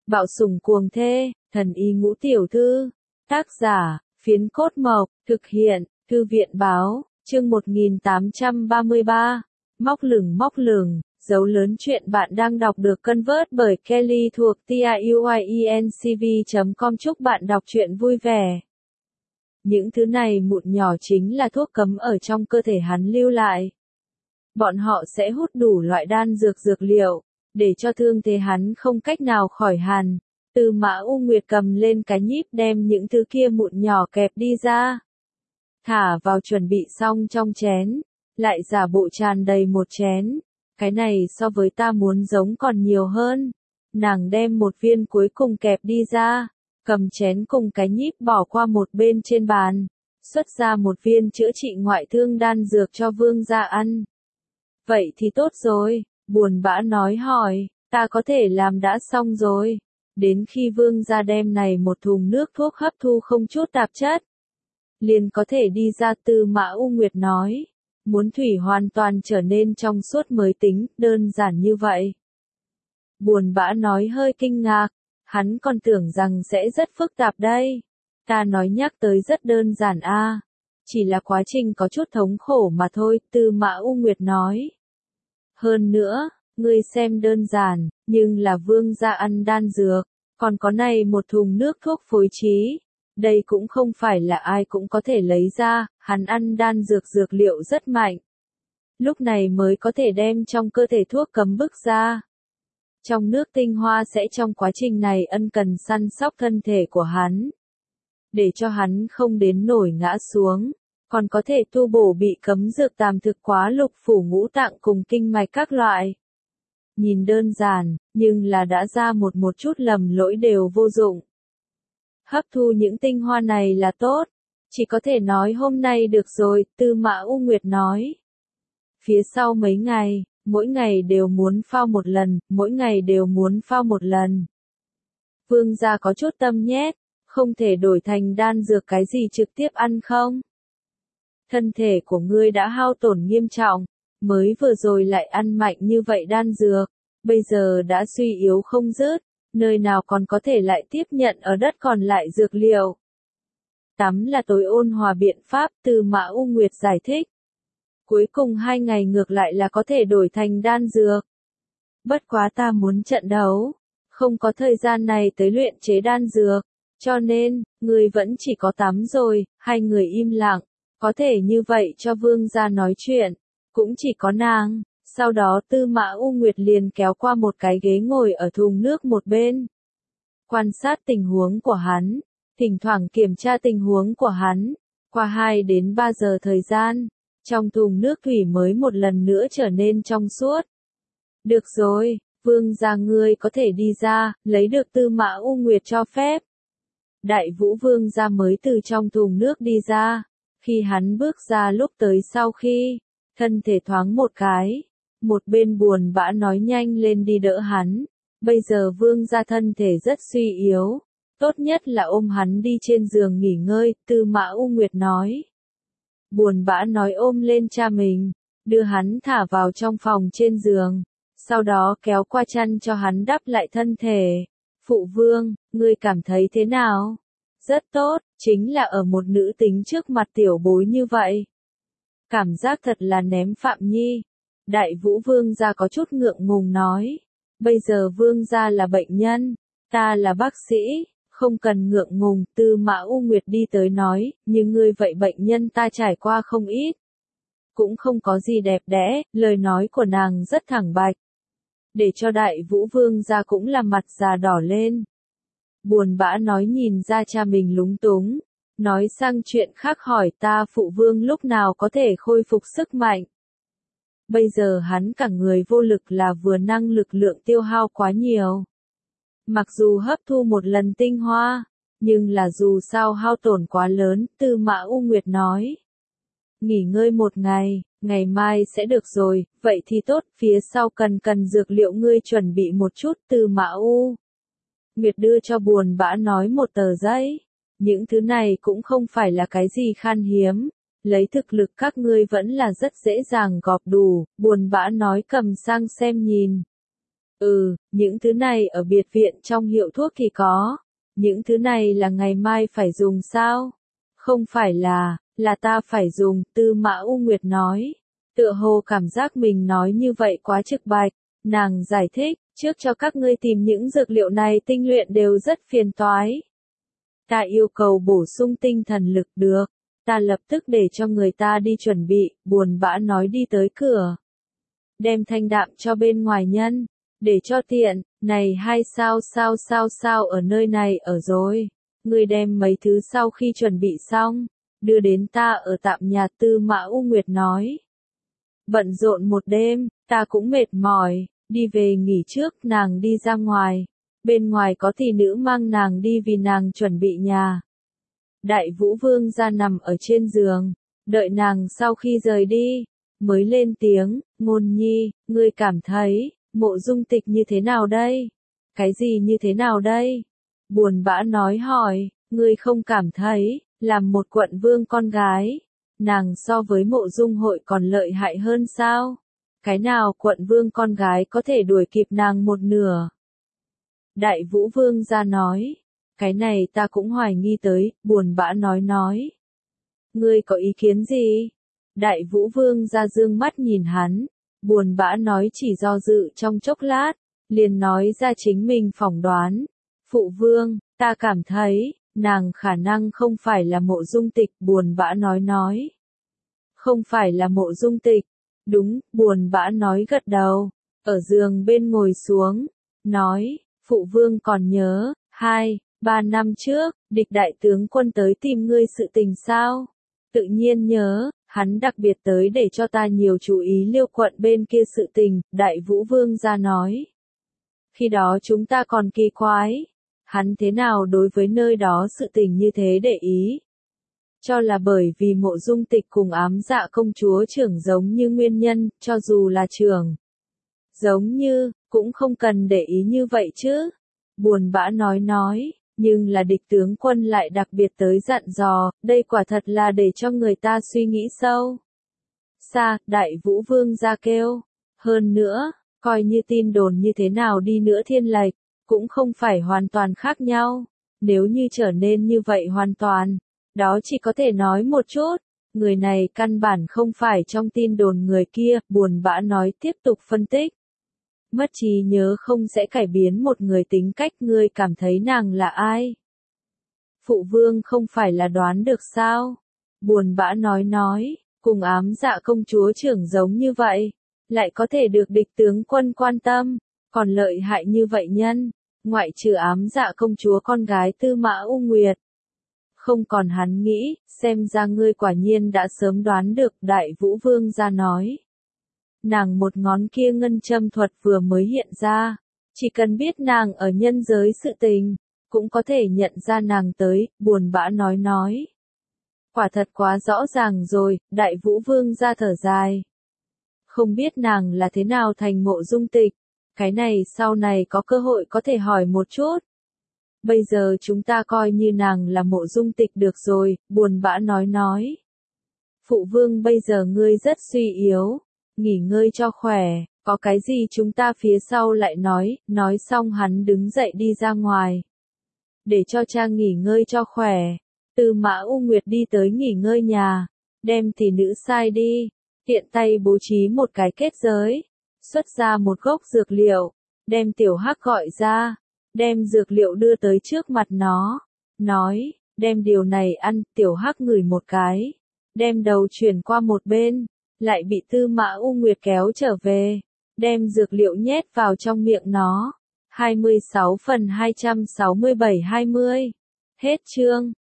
Bạo sủng cuồng thê, thần y ngũ tiểu thư. Tác giả, Phiến Cốt Mộc, thực hiện, Thư viện Báo, chương 1833. Móc lửng, dấu lớn chuyện bạn đang đọc được convert bởi Kelly thuộc tiuyencv.com. Chúc bạn đọc truyện vui vẻ. Những thứ này mụn nhỏ chính là thuốc cấm ở trong cơ thể hắn lưu lại. Bọn họ sẽ hút đủ loại đan dược liệu, để cho thương thế hắn không cách nào khỏi hàn. Tư Mã U Nguyệt cầm lên cái nhíp đem những thứ kia mụn nhỏ kẹp đi ra. Thả vào chuẩn bị xong trong chén, lại giả bộ tràn đầy một chén. Cái này so với ta muốn giống còn nhiều hơn. Nàng đem một viên cuối cùng kẹp đi ra, cầm chén cùng cái nhíp bỏ qua một bên trên bàn, xuất ra một viên chữa trị ngoại thương đan dược cho vương gia ăn. Vậy thì tốt rồi, buồn bã nói hỏi, ta có thể làm đã xong rồi. Đến khi vương gia đem này một thùng nước thuốc hấp thu không chút tạp chất, liền có thể đi ra. Tư Mã U Nguyệt nói, muốn thủy hoàn toàn trở nên trong suốt mới tính, đơn giản như vậy. Buồn bã nói hơi kinh ngạc, hắn còn tưởng rằng sẽ rất phức tạp đây. Ta nói nhắc tới rất đơn giản a, chỉ là quá trình có chút thống khổ mà thôi. Tư Mã U Nguyệt nói. Hơn nữa, ngươi xem đơn giản, nhưng là vương gia ăn đan dược, còn có này một thùng nước thuốc phối trí. Đây cũng không phải là ai cũng có thể lấy ra, hắn ăn đan dược liệu rất mạnh. Lúc này mới có thể đem trong cơ thể thuốc cấm bức ra. Trong nước tinh hoa sẽ trong quá trình này ân cần săn sóc thân thể của hắn, để cho hắn không đến nổi ngã xuống, còn có thể tu bổ bị cấm dược tàm thực quá lục phủ ngũ tạng cùng kinh mạch các loại. Nhìn đơn giản, nhưng là đã ra một chút lầm lỗi đều vô dụng. Hấp thu những tinh hoa này là tốt, chỉ có thể nói hôm nay được rồi. Tư Mã U Nguyệt nói. Phía sau mấy ngày, mỗi ngày đều muốn phao một lần, mỗi ngày đều muốn phao một lần. Vương gia có chút tâm nhét, không thể đổi thành đan dược cái gì trực tiếp ăn không? Thân thể của ngươi đã hao tổn nghiêm trọng, mới vừa rồi lại ăn mạnh như vậy đan dược, bây giờ đã suy yếu không dứt, nơi nào còn có thể lại tiếp nhận ở đất còn lại dược liệu. Tắm là tối ôn hòa biện pháp. Tư Mã U Nguyệt giải thích. Cuối cùng 2 ngày ngược lại là có thể đổi thành đan dược. Bất quá ta muốn trận đấu, không có thời gian này tới luyện chế đan dược, cho nên, người vẫn chỉ có tắm rồi. Hai người im lặng, có thể như vậy cho vương gia nói chuyện, cũng chỉ có nàng. Sau đó Tư Mã U Nguyệt liền kéo qua một cái ghế ngồi ở thùng nước một bên. Quan sát tình huống của hắn, thỉnh thoảng kiểm tra tình huống của hắn. Qua 2 đến 3 giờ thời gian, trong thùng nước thủy mới một lần nữa trở nên trong suốt. Được rồi, vương gia ngươi có thể đi ra, lấy được Tư Mã U Nguyệt cho phép. Đại Vũ vương gia mới từ trong thùng nước đi ra. Khi hắn bước ra lúc tới sau khi, thân thể thoáng một cái. Một bên buồn bã nói nhanh lên đi đỡ hắn. Bây giờ vương gia thân thể rất suy yếu. Tốt nhất là ôm hắn đi trên giường nghỉ ngơi. Tư Mã U Nguyệt nói. Buồn bã nói ôm lên cha mình, đưa hắn thả vào trong phòng trên giường, sau đó kéo qua chăn cho hắn đắp lại thân thể. Phụ vương, ngươi cảm thấy thế nào? Rất tốt, chính là ở một nữ tính trước mặt tiểu bối như vậy. Cảm giác thật là ném Phạm Nhi. Đại Vũ vương gia có chút ngượng ngùng nói. Bây giờ vương gia là bệnh nhân, ta là bác sĩ. Không cần ngượng ngùng. Tư Mã U Nguyệt đi tới nói, nhưng ngươi vậy bệnh nhân ta trải qua không ít. Cũng không có gì đẹp đẽ, lời nói của nàng rất thẳng bạch. Để cho Đại Vũ vương gia cũng làm mặt già đỏ lên. Buồn bã nói nhìn ra cha mình lúng túng. Nói sang chuyện khác hỏi ta phụ vương lúc nào có thể khôi phục sức mạnh. Bây giờ hắn cả người vô lực là vừa năng lực lượng tiêu hao quá nhiều. Mặc dù hấp thu một lần tinh hoa, nhưng là dù sao hao tổn quá lớn. Tư Mã U Nguyệt nói. Nghỉ ngơi 1 ngày, ngày mai sẽ được rồi. Vậy thì tốt, phía sau cần dược liệu ngươi chuẩn bị một chút. Tư Mã U Nguyệt đưa cho buồn bã nói một tờ giấy. Những thứ này cũng không phải là cái gì khan hiếm. Lấy thực lực các ngươi vẫn là rất dễ dàng gọp đủ. Buồn bã nói cầm sang xem nhìn. Những thứ này ở biệt viện trong hiệu thuốc thì có. Những thứ này là ngày mai phải dùng sao? Không phải là ta phải dùng, Tư Mã U Nguyệt nói. Tựa hồ cảm giác mình nói như vậy quá trực bạch, nàng giải thích, trước cho các ngươi tìm những dược liệu này tinh luyện đều rất phiền toái. Ta yêu cầu bổ sung tinh thần lực được, ta lập tức để cho người ta đi chuẩn bị, buồn bã nói đi tới cửa. Đem thanh đạm cho bên ngoài nhân, để cho tiện, này hai sao ở nơi này ở rồi. Ngươi đem mấy thứ sau khi chuẩn bị xong, đưa đến ta ở tạm nhà, Tư Mã U Nguyệt nói. Bận rộn một đêm, ta cũng mệt mỏi, đi về nghỉ trước, nàng đi ra ngoài. Bên ngoài có thị nữ mang nàng đi vì nàng chuẩn bị nhà. Đại Vũ Vương ra nằm ở trên giường, đợi nàng sau khi rời đi, mới lên tiếng, Ngôn Nhi, ngươi cảm thấy, Mộ Dung Tịch như thế nào đây? Cái gì như thế nào đây? Buồn bã nói hỏi, ngươi không cảm thấy, làm một quận vương con gái, nàng so với Mộ Dung Hội còn lợi hại hơn sao? Cái nào quận vương con gái có thể đuổi kịp nàng một nửa? Đại Vũ Vương ra nói, cái này ta cũng hoài nghi tới, buồn bã nói. Ngươi có ý kiến gì? Đại Vũ Vương ra dương mắt nhìn hắn, buồn bã nói chỉ do dự trong chốc lát, liền nói ra chính mình phỏng đoán. Phụ vương, ta cảm thấy, nàng khả năng không phải là Mộ Dung Tịch, buồn bã nói. Không phải là Mộ Dung Tịch, đúng, buồn bã nói gật đầu, ở giường bên ngồi xuống, nói, phụ vương còn nhớ, 2-3 năm trước, địch đại tướng quân tới tìm ngươi sự tình sao? Tự nhiên nhớ, hắn đặc biệt tới để cho ta nhiều chú ý Liêu quận bên kia sự tình, Đại Vũ Vương ra nói. Khi đó chúng ta còn kỳ quái, hắn thế nào đối với nơi đó sự tình như thế để ý. Cho là bởi vì Mộ Dung Tịch cùng Ám Dạ công chúa trưởng giống như nguyên nhân, cho dù là trưởng giống như, cũng không cần để ý như vậy chứ. Buồn bã nói, nhưng là địch tướng quân lại đặc biệt tới dặn dò, đây quả thật là để cho người ta suy nghĩ sâu. Đại Vũ Vương ra kêu. Hơn nữa, coi như tin đồn như thế nào đi nữa thiên lệch, cũng không phải hoàn toàn khác nhau. Nếu như trở nên như vậy hoàn toàn, đó chỉ có thể nói một chút, người này căn bản không phải trong tin đồn người kia, buồn bã nói tiếp tục phân tích. Mất trí nhớ không sẽ cải biến một người tính cách, ngươi cảm thấy nàng là ai? Phụ vương không phải là đoán được sao? Buồn bã nói, cùng Ám Dạ công chúa trưởng giống như vậy, lại có thể được địch tướng quân quan tâm, còn lợi hại như vậy nhân, ngoại trừ Ám Dạ công chúa con gái Tư Mã U Nguyệt. Không còn hắn nghĩ, xem ra ngươi quả nhiên đã sớm đoán được, Đại Vũ Vương ra nói. Nàng một ngón kia ngân châm thuật vừa mới hiện ra, chỉ cần biết nàng ở nhân giới sự tình, cũng có thể nhận ra nàng tới, buồn bã nói. Quả thật quá rõ ràng rồi, Đại Vũ Vương ra thở dài. Không biết nàng là thế nào thành Mộ Dung Tịch, cái này sau này có cơ hội có thể hỏi một chút. Bây giờ chúng ta coi như nàng là Mộ Dung Tịch được rồi, buồn bã nói. Phụ vương bây giờ ngươi rất suy yếu, nghỉ ngơi cho khỏe, có cái gì chúng ta phía sau lại nói xong hắn đứng dậy đi ra ngoài. Để cho cha nghỉ ngơi cho khỏe, Tư Mã U Nguyệt đi tới nghỉ ngơi nhà, đem tỷ nữ sai đi, tiện tay bố trí một cái kết giới, xuất ra một gốc dược liệu, đem Tiểu Hắc gọi ra, đem dược liệu đưa tới trước mặt nó, nói, đem điều này ăn, Tiểu Hắc ngửi một cái, đem đầu chuyển qua một bên, lại bị Tư Mã U Nguyệt kéo trở về, đem dược liệu nhét vào trong miệng nó. 26/267-20. Hết chương.